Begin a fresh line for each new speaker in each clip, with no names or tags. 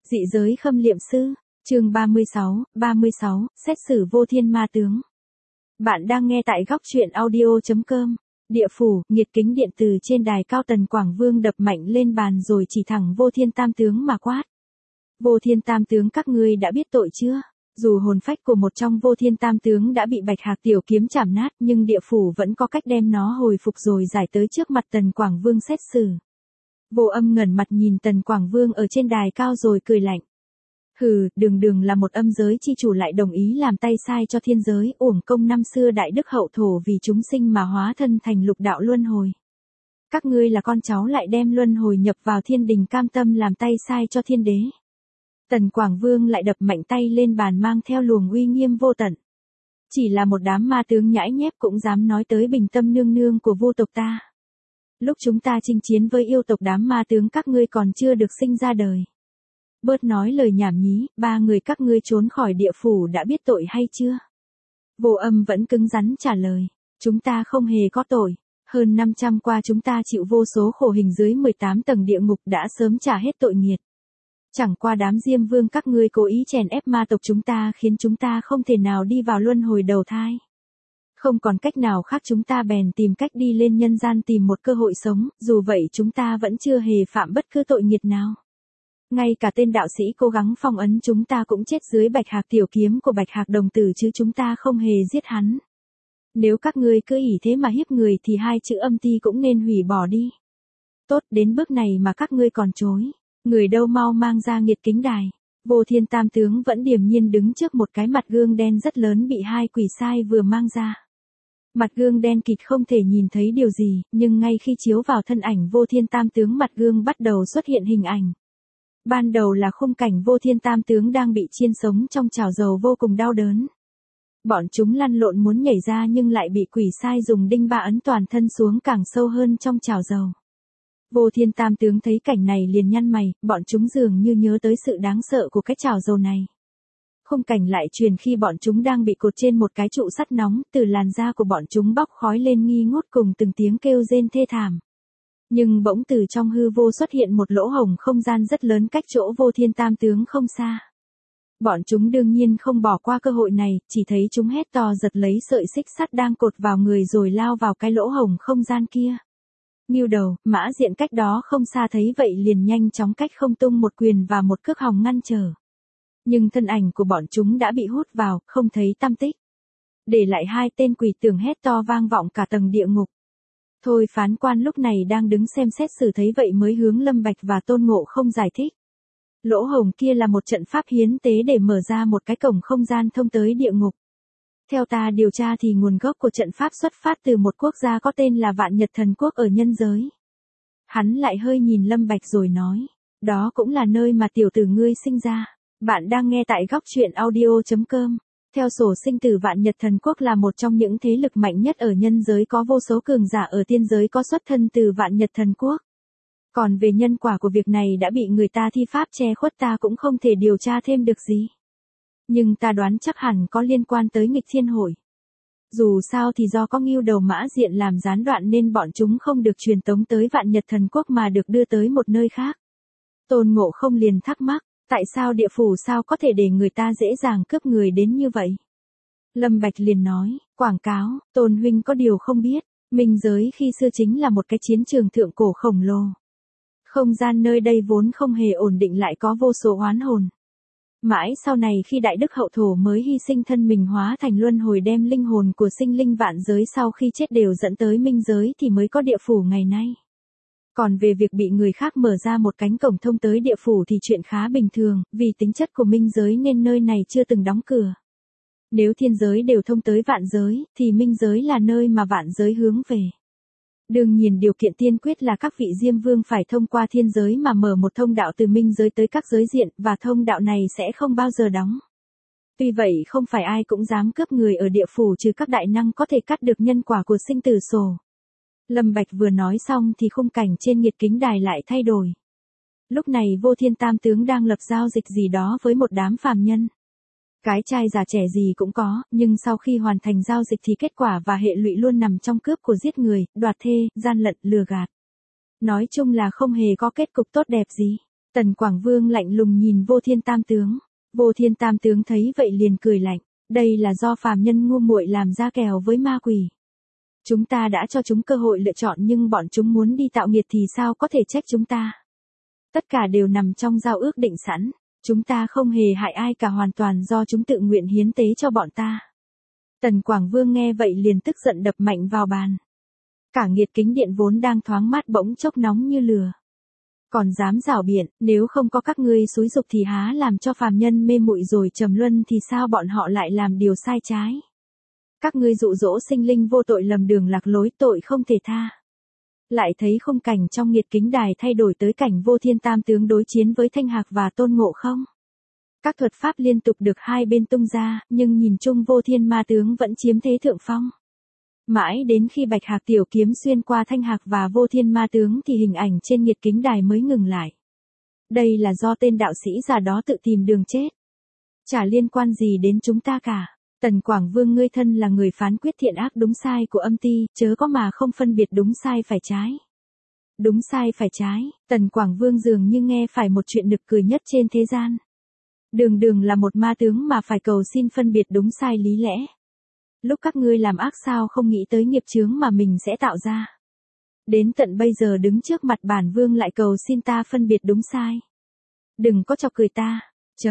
Dị giới khâm liệm sư, chương 36, xét xử vô thiên ma tướng. Bạn đang nghe tại góc truyện audio.com. Địa phủ, nhiệt kính điện từ trên đài cao Tần Quảng Vương đập mạnh lên bàn rồi chỉ thẳng vô thiên tam tướng mà quát. Vô thiên tam tướng, các ngươi đã biết tội chưa? Dù hồn phách của một trong vô thiên tam tướng đã bị Bạch Hạc tiểu kiếm chảm nát, nhưng địa phủ vẫn có cách đem nó hồi phục rồi giải tới trước mặt Tần Quảng Vương xét xử. Vô Âm ngẩng mặt nhìn Tần Quảng Vương ở trên đài cao rồi cười lạnh. Hừ, đường là một âm giới chi chủ lại đồng ý làm tay sai cho thiên giới, uổng công năm xưa đại đức hậu thổ vì chúng sinh mà hóa thân thành lục đạo luân hồi. Các ngươi là con cháu lại đem luân hồi nhập vào thiên đình, cam tâm làm tay sai cho thiên đế. Tần Quảng Vương lại đập mạnh tay lên bàn mang theo luồng uy nghiêm vô tận. Chỉ là một đám ma tướng nhãi nhép cũng dám nói tới bình tâm nương nương của vô tộc ta. Lúc chúng ta chinh chiến với yêu tộc, đám ma tướng các ngươi còn chưa được sinh ra đời. Bớt nói lời nhảm nhí, ba người các ngươi trốn khỏi địa phủ đã biết tội hay chưa? Vô Âm vẫn cứng rắn trả lời. Chúng ta không hề có tội. Hơn 500 qua chúng ta chịu vô số khổ hình dưới 18 tầng địa ngục đã sớm trả hết tội nghiệt. Chẳng qua đám Diêm Vương các ngươi cố ý chèn ép ma tộc chúng ta khiến chúng ta không thể nào đi vào luân hồi đầu thai. Không còn cách nào khác chúng ta bèn tìm cách đi lên nhân gian tìm một cơ hội sống, dù vậy chúng ta vẫn chưa hề phạm bất cứ tội nghiệt nào. Ngay cả tên đạo sĩ cố gắng phong ấn chúng ta cũng chết dưới Bạch Hạc tiểu kiếm của Bạch Hạc đồng tử chứ chúng ta không hề giết hắn. Nếu các ngươi cứ ỷ thế mà hiếp người thì hai chữ âm ti cũng nên hủy bỏ đi. Tốt, đến bước này mà các ngươi còn chối. Người đâu mau mang ra nghiệt kính đài. Vô thiên tam tướng vẫn điềm nhiên đứng trước một cái mặt gương đen rất lớn bị hai quỷ sai vừa mang ra. Mặt gương đen kịt không thể nhìn thấy điều gì, nhưng ngay khi chiếu vào thân ảnh vô thiên tam tướng, mặt gương bắt đầu xuất hiện hình ảnh. Ban đầu là khung cảnh vô thiên tam tướng đang bị chiên sống trong chảo dầu vô cùng đau đớn. Bọn chúng lăn lộn muốn nhảy ra nhưng lại bị quỷ sai dùng đinh ba ấn toàn thân xuống càng sâu hơn trong chảo dầu. Vô thiên tam tướng thấy cảnh này liền nhăn mày, bọn chúng dường như nhớ tới sự đáng sợ của cái chảo dầu này. Khung cảnh lại truyền khi bọn chúng đang bị cột trên một cái trụ sắt nóng, từ làn da của bọn chúng bốc khói lên nghi ngút cùng từng tiếng kêu rên thê thảm. Nhưng bỗng từ trong hư vô xuất hiện một lỗ hổng không gian rất lớn cách chỗ vô thiên tam tướng không xa. Bọn chúng đương nhiên không bỏ qua cơ hội này, chỉ thấy chúng hét to giật lấy sợi xích sắt đang cột vào người rồi lao vào cái lỗ hổng không gian kia. Ngưu Đầu, Mã Diện cách đó không xa thấy vậy liền nhanh chóng cách không tung một quyền và một cước hòng ngăn trở. Nhưng thân ảnh của bọn chúng đã bị hút vào, không thấy tăm tích. Để lại hai tên quỷ tưởng hét to vang vọng cả tầng địa ngục. Thôi phán quan lúc này đang đứng xem xét xử thấy vậy mới hướng Lâm Bạch và Tôn Ngộ Không giải thích. Lỗ hổng kia là một trận pháp hiến tế để mở ra một cái cổng không gian thông tới địa ngục. Theo ta điều tra thì nguồn gốc của trận pháp xuất phát từ một quốc gia có tên là Vạn Nhật Thần Quốc ở nhân giới. Hắn lại hơi nhìn Lâm Bạch rồi nói, đó cũng là nơi mà tiểu tử ngươi sinh ra. Bạn đang nghe tại góc truyện audio.com. Theo sổ sinh tử, Vạn Nhật Thần Quốc là một trong những thế lực mạnh nhất ở nhân giới, có vô số cường giả ở tiên giới có xuất thân từ Vạn Nhật Thần Quốc. Còn về nhân quả của việc này đã bị người ta thi pháp che khuất, ta cũng không thể điều tra thêm được gì. Nhưng ta đoán chắc hẳn có liên quan tới nghịch thiên hội. Dù sao thì do có Ngưu Đầu Mã Diện làm gián đoạn nên bọn chúng không được truyền tống tới Vạn Nhật Thần Quốc mà được đưa tới một nơi khác. Tôn Ngộ Không liền thắc mắc, tại sao địa phủ sao có thể để người ta dễ dàng cướp người đến như vậy? Lâm Bạch liền nói, quảng cáo, Tôn huynh có điều không biết, minh giới khi xưa chính là một cái chiến trường thượng cổ khổng lồ. Không gian nơi đây vốn không hề ổn định, lại có vô số oán hồn. Mãi sau này khi đại đức hậu thổ mới hy sinh thân mình hóa thành luân hồi đem linh hồn của sinh linh vạn giới sau khi chết đều dẫn tới minh giới thì mới có địa phủ ngày nay. Còn về việc bị người khác mở ra một cánh cổng thông tới địa phủ thì chuyện khá bình thường, vì tính chất của minh giới nên nơi này chưa từng đóng cửa. Nếu thiên giới đều thông tới vạn giới, thì minh giới là nơi mà vạn giới hướng về. Đương nhiên điều kiện tiên quyết là các vị Diêm Vương phải thông qua thiên giới mà mở một thông đạo từ minh giới tới các giới diện, và thông đạo này sẽ không bao giờ đóng. Tuy vậy không phải ai cũng dám cướp người ở địa phủ trừ các đại năng có thể cắt được nhân quả của sinh tử sổ. Lâm Bạch vừa nói xong thì khung cảnh trên nhiệt kính đài lại thay đổi. Lúc này vô thiên tam tướng đang lập giao dịch gì đó với một đám phàm nhân. Cái trai già trẻ gì cũng có, nhưng sau khi hoàn thành giao dịch thì kết quả và hệ lụy luôn nằm trong cướp của giết người, đoạt thê, gian lận, lừa gạt. Nói chung là không hề có kết cục tốt đẹp gì. Tần Quảng Vương lạnh lùng nhìn Vô Thiên Tam Tướng. Vô Thiên Tam Tướng thấy vậy liền cười lạnh. Đây là do phàm nhân ngu muội làm ra kèo với ma quỷ. Chúng ta đã cho chúng cơ hội lựa chọn nhưng bọn chúng muốn đi tạo nghiệt thì sao có thể trách chúng ta. Tất cả đều nằm trong giao ước định sẵn. Chúng ta không hề hại ai cả, hoàn toàn do chúng tự nguyện hiến tế cho bọn ta. Tần Quảng Vương nghe vậy liền tức giận đập mạnh vào bàn. Cả Nghiệt Kính Điện vốn đang thoáng mát bỗng chốc nóng như lửa. Còn dám rảo biện, nếu không có các ngươi xúi giục thì há làm cho phàm nhân mê muội rồi trầm luân thì sao bọn họ lại làm điều sai trái. Các ngươi dụ dỗ sinh linh vô tội lầm đường lạc lối, tội không thể tha. Lại thấy khung cảnh trong Nghiệt Kính Đài thay đổi tới cảnh Vô Thiên Tam Tướng đối chiến với Thanh Hạc và Tôn Ngộ không? Các thuật pháp liên tục được hai bên tung ra, nhưng nhìn chung Vô Thiên Ma Tướng vẫn chiếm thế thượng phong. Mãi đến khi Bạch Hạc tiểu kiếm xuyên qua Thanh Hạc và Vô Thiên Ma Tướng thì hình ảnh trên Nghiệt Kính Đài mới ngừng lại. Đây là do tên đạo sĩ già đó tự tìm đường chết. Chả liên quan gì đến chúng ta cả. Tần Quảng Vương ngươi thân là người phán quyết thiện ác đúng sai của âm ty, chớ có mà không phân biệt đúng sai phải trái. Đúng sai phải trái, Tần Quảng Vương dường như nghe phải một chuyện nực cười nhất trên thế gian. Đường đường là một ma tướng mà phải cầu xin phân biệt đúng sai lý lẽ. Lúc các ngươi làm ác sao không nghĩ tới nghiệp chướng mà mình sẽ tạo ra. Đến tận bây giờ đứng trước mặt bản vương lại cầu xin ta phân biệt đúng sai. Đừng có chọc cười ta.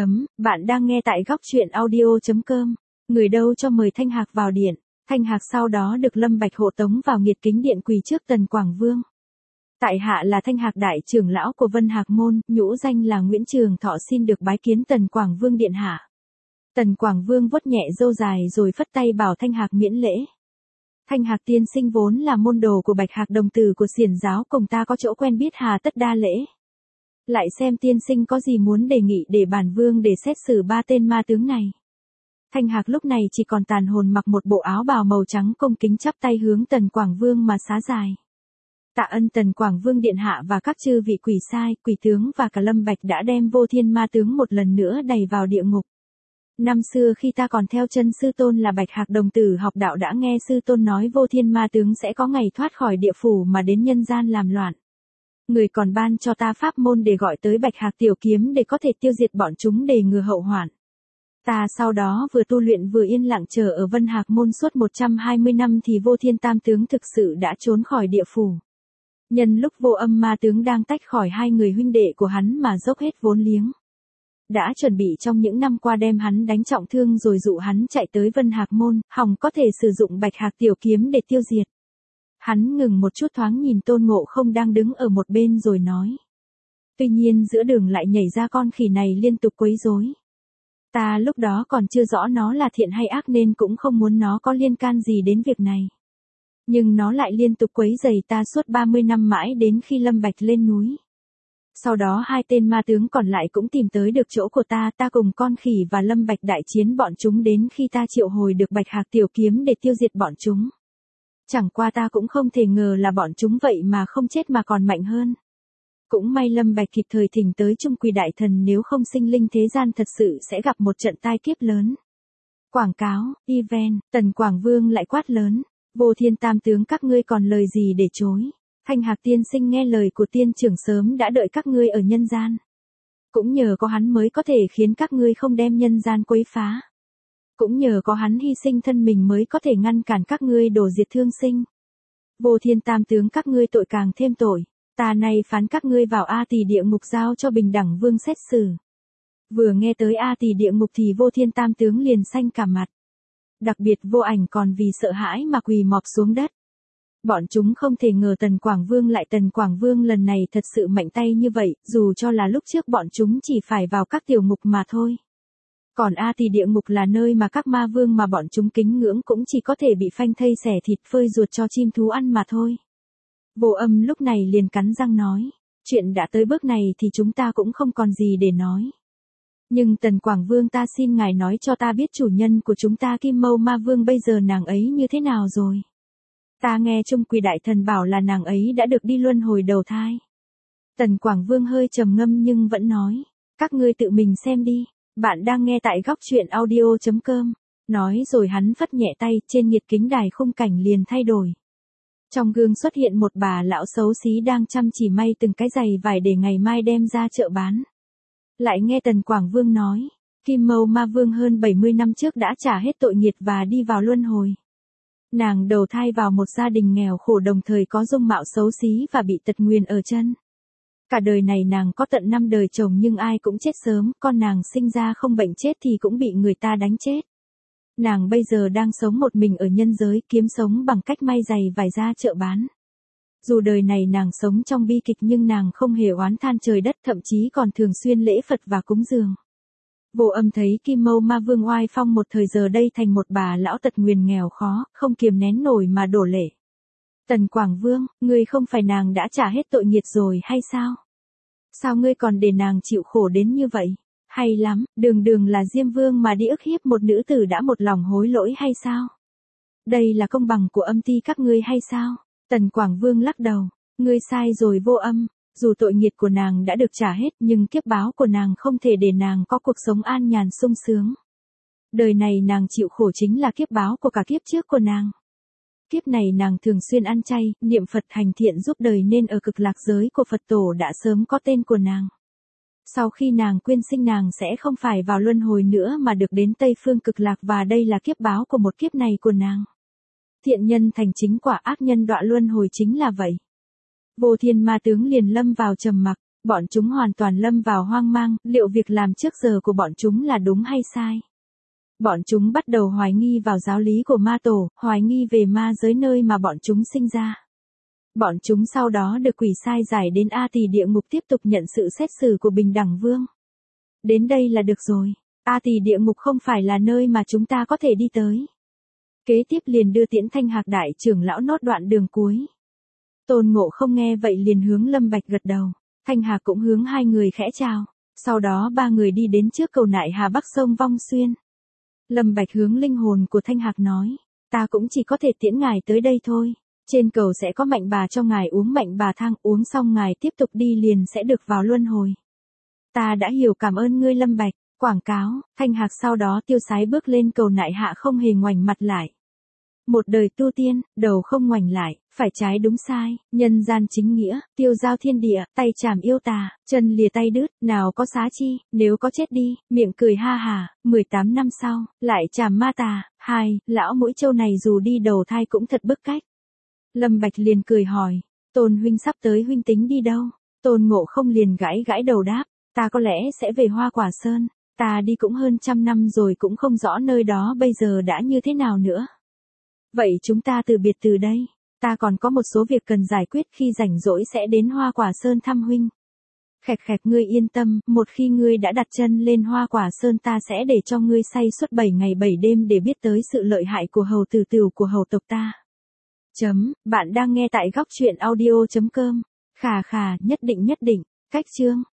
Bạn đang nghe tại góc truyện audio.com. Người đâu cho mời Thanh Hạc vào điện. Thanh Hạc sau đó được Lâm Bạch hộ tống vào Nghiệt Kính Điện quỳ trước Tần Quảng Vương. Tại hạ là Thanh Hạc đại trưởng lão của Vân Hạc môn, nhũ danh là Nguyễn Trường Thọ, xin được bái kiến Tần Quảng Vương điện hạ. Tần Quảng Vương vuốt nhẹ râu dài rồi phất tay bảo Thanh Hạc miễn lễ. Thanh Hạc tiên sinh vốn là môn đồ của Bạch Hạc đồng tử của Xiển giáo, cùng ta có chỗ quen biết, hà tất đa lễ. Lại xem tiên sinh có gì muốn đề nghị để bản vương để xét xử ba tên ma tướng này. Thanh Hạc lúc này chỉ còn tàn hồn, mặc một bộ áo bào màu trắng, cung kính chắp tay hướng Tần Quảng Vương mà xá dài. Tạ ân Tần Quảng Vương điện hạ và các chư vị quỷ sai, quỷ tướng và cả Lâm Bạch đã đem Vô Thiên Ma Tướng một lần nữa đày vào địa ngục. Năm xưa khi ta còn theo chân sư tôn là Bạch Hạc đồng tử học đạo đã nghe sư tôn nói Vô Thiên Ma Tướng sẽ có ngày thoát khỏi địa phủ mà đến nhân gian làm loạn. Người còn ban cho ta pháp môn để gọi tới Bạch Hạc tiểu kiếm để có thể tiêu diệt bọn chúng để ngừa hậu hoạn. Ta sau đó vừa tu luyện vừa yên lặng chờ ở Vân Hạc môn suốt 120 năm thì Vô Thiên Tam Tướng thực sự đã trốn khỏi địa phủ. Nhân lúc Vô Âm Ma Tướng đang tách khỏi hai người huynh đệ của hắn mà dốc hết vốn liếng. Đã chuẩn bị trong những năm qua đem hắn đánh trọng thương rồi dụ hắn chạy tới Vân Hạc môn, hòng có thể sử dụng Bạch Hạc tiểu kiếm để tiêu diệt. Hắn ngừng một chút thoáng nhìn Tôn Ngộ không đang đứng ở một bên rồi nói. Tuy nhiên giữa đường lại nhảy ra con khỉ này liên tục quấy rối. Ta lúc đó còn chưa rõ nó là thiện hay ác nên cũng không muốn nó có liên can gì đến việc này. Nhưng nó lại liên tục quấy rầy ta suốt 30 năm mãi đến khi Lâm Bạch lên núi. Sau đó hai tên ma tướng còn lại cũng tìm tới được chỗ của ta cùng con khỉ và Lâm Bạch đại chiến bọn chúng đến khi ta triệu hồi được Bạch Hạc tiểu kiếm để tiêu diệt bọn chúng. Chẳng qua ta cũng không thể ngờ là bọn chúng vậy mà không chết mà còn mạnh hơn. Cũng may Lâm Bạch kịp thời thỉnh tới Trung Quỷ đại thần, nếu không sinh linh thế gian thật sự sẽ gặp một trận tai kiếp lớn. Quảng cáo, event, Tần Quảng Vương lại quát lớn. Vô Thiên Tam Tướng các ngươi còn lời gì để chối. Thanh Hạc tiên sinh nghe lời của tiên trưởng sớm đã đợi các ngươi ở nhân gian. Cũng nhờ có hắn mới có thể khiến các ngươi không đem nhân gian quấy phá. Cũng nhờ có hắn hy sinh thân mình mới có thể ngăn cản các ngươi đổ diệt thương sinh. Vô Thiên Tam Tướng các ngươi tội càng thêm tội. Ta nay phán các ngươi vào A Tỳ địa ngục giao cho Bình Đẳng Vương xét xử. Vừa nghe tới A Tỳ địa ngục thì Vô Thiên Tam Tướng liền xanh cả mặt. Đặc biệt Vô Ảnh còn vì sợ hãi mà quỳ mọp xuống đất. Bọn chúng không thể ngờ Tần Quảng Vương lần này thật sự mạnh tay như vậy, dù cho là lúc trước bọn chúng chỉ phải vào các tiểu ngục mà thôi. Còn A Tỳ địa ngục là nơi mà các ma vương mà bọn chúng kính ngưỡng cũng chỉ có thể bị phanh thây xẻ thịt phơi ruột cho chim thú ăn mà thôi. Vô Âm lúc này liền cắn răng nói, chuyện đã tới bước này thì chúng ta cũng không còn gì để nói. Nhưng Tần Quảng Vương ta xin ngài nói cho ta biết chủ nhân của chúng ta Kim Mâu Ma Vương bây giờ nàng ấy như thế nào rồi. Ta nghe Trung Quỷ đại thần bảo là nàng ấy đã được đi luân hồi đầu thai. Tần Quảng Vương hơi trầm ngâm nhưng vẫn nói, các ngươi tự mình xem đi, bạn đang nghe tại góc truyện audio.com. Nói rồi hắn phất nhẹ tay, trên Nghiệt Kính Đài khung cảnh liền thay đổi. Trong gương xuất hiện một bà lão xấu xí đang chăm chỉ may từng cái giày vải để ngày mai đem ra chợ bán. Lại nghe Tần Quảng Vương nói, Kim Mâu Ma Vương hơn 70 năm trước đã trả hết tội nghiệt và đi vào luân hồi. Nàng đầu thai vào một gia đình nghèo khổ đồng thời có dung mạo xấu xí và bị tật nguyền ở chân. Cả đời này nàng có tận 5 đời chồng nhưng ai cũng chết sớm, con nàng sinh ra không bệnh chết thì cũng bị người ta đánh chết. Nàng bây giờ đang sống một mình ở nhân giới kiếm sống bằng cách may giày vải ra chợ bán. Dù đời này nàng sống trong bi kịch nhưng nàng không hề oán than trời đất, thậm chí còn thường xuyên lễ Phật và cúng dường. Vô Âm thấy Kim Mâu Ma Vương oai phong một thời giờ đây thành một bà lão tật nguyền nghèo khó, không kiềm nén nổi mà đổ lệ. Tần Quảng Vương, ngươi không phải nàng đã trả hết tội nghiệt rồi hay sao? Sao ngươi còn để nàng chịu khổ đến như vậy? Hay lắm, đường đường là Diêm Vương mà đi ức hiếp một nữ tử đã một lòng hối lỗi hay sao? Đây là công bằng của Âm Ti các ngươi hay sao? Tần Quảng Vương lắc đầu, ngươi sai rồi Vô Âm, dù tội nghiệt của nàng đã được trả hết nhưng kiếp báo của nàng không thể để nàng có cuộc sống an nhàn sung sướng. Đời này nàng chịu khổ chính là kiếp báo của cả kiếp trước của nàng. Kiếp này nàng thường xuyên ăn chay, niệm Phật hành thiện giúp đời nên ở cực lạc giới của Phật tổ đã sớm có tên của nàng. Sau khi nàng quyên sinh nàng sẽ không phải vào luân hồi nữa mà được đến Tây Phương cực lạc và đây là kiếp báo của một kiếp này của nàng. Thiện nhân thành chính quả, ác nhân đọa luân hồi chính là vậy. Vô Thiên Ma tướng liền lâm vào trầm mặc, bọn chúng hoàn toàn lâm vào hoang mang, liệu việc làm trước giờ của bọn chúng là đúng hay sai? Bọn chúng bắt đầu hoài nghi vào giáo lý của ma tổ, hoài nghi về ma giới nơi mà bọn chúng sinh ra. Bọn chúng sau đó được quỷ sai giải đến A Tỳ địa ngục tiếp tục nhận sự xét xử của Bình Đẳng Vương. Đến đây là được rồi, A Tỳ địa ngục không phải là nơi mà chúng ta có thể đi tới. Kế tiếp liền đưa tiễn Thanh Hạc đại trưởng lão nốt đoạn đường cuối. Tôn Ngộ Không nghe vậy liền hướng Lâm Bạch gật đầu, Thanh Hạc cũng hướng hai người khẽ chào, sau đó ba người đi đến trước cầu nại Hà Bắc sông Vong Xuyên. Lâm Bạch hướng linh hồn của Thanh Hạc nói, ta cũng chỉ có thể tiễn ngài tới đây thôi, trên cầu sẽ có mạnh bà cho ngài uống mạnh bà thang, uống xong ngài tiếp tục đi liền sẽ được vào luân hồi. Ta đã hiểu, cảm ơn ngươi Lâm Bạch. Quảng cáo, Thanh Hạc sau đó tiêu sái bước lên cầu nại hạ không hề ngoảnh mặt lại. Một đời tu tiên, đầu không ngoảnh lại, phải trái đúng sai, nhân gian chính nghĩa, tiêu giao thiên địa, tay chảm yêu tà, chân lìa tay đứt, nào có xá chi, nếu có chết đi, miệng cười ha hà, 18 năm sau, lại chảm ma tà, lão mũi trâu này dù đi đầu thai cũng thật bức cách. Lâm Bạch liền cười hỏi, Tôn huynh sắp tới huynh tính đi đâu? Tôn Ngộ Không liền gãi gãi đầu đáp, ta có lẽ sẽ về Hoa Quả Sơn, ta đi cũng hơn 100 năm rồi cũng không rõ nơi đó bây giờ đã như thế nào nữa. Vậy chúng ta từ biệt từ đây, ta còn có một số việc cần giải quyết, khi rảnh rỗi sẽ đến Hoa Quả Sơn thăm huynh. Khẹt khẹt, ngươi yên tâm, một khi ngươi đã đặt chân lên Hoa Quả Sơn ta sẽ để cho ngươi say suốt 7 ngày 7 đêm để biết tới sự lợi hại của hầu tử tửu của hầu tộc ta. Bạn đang nghe tại góc truyện audio.com. Khà khà, nhất định, cách chương.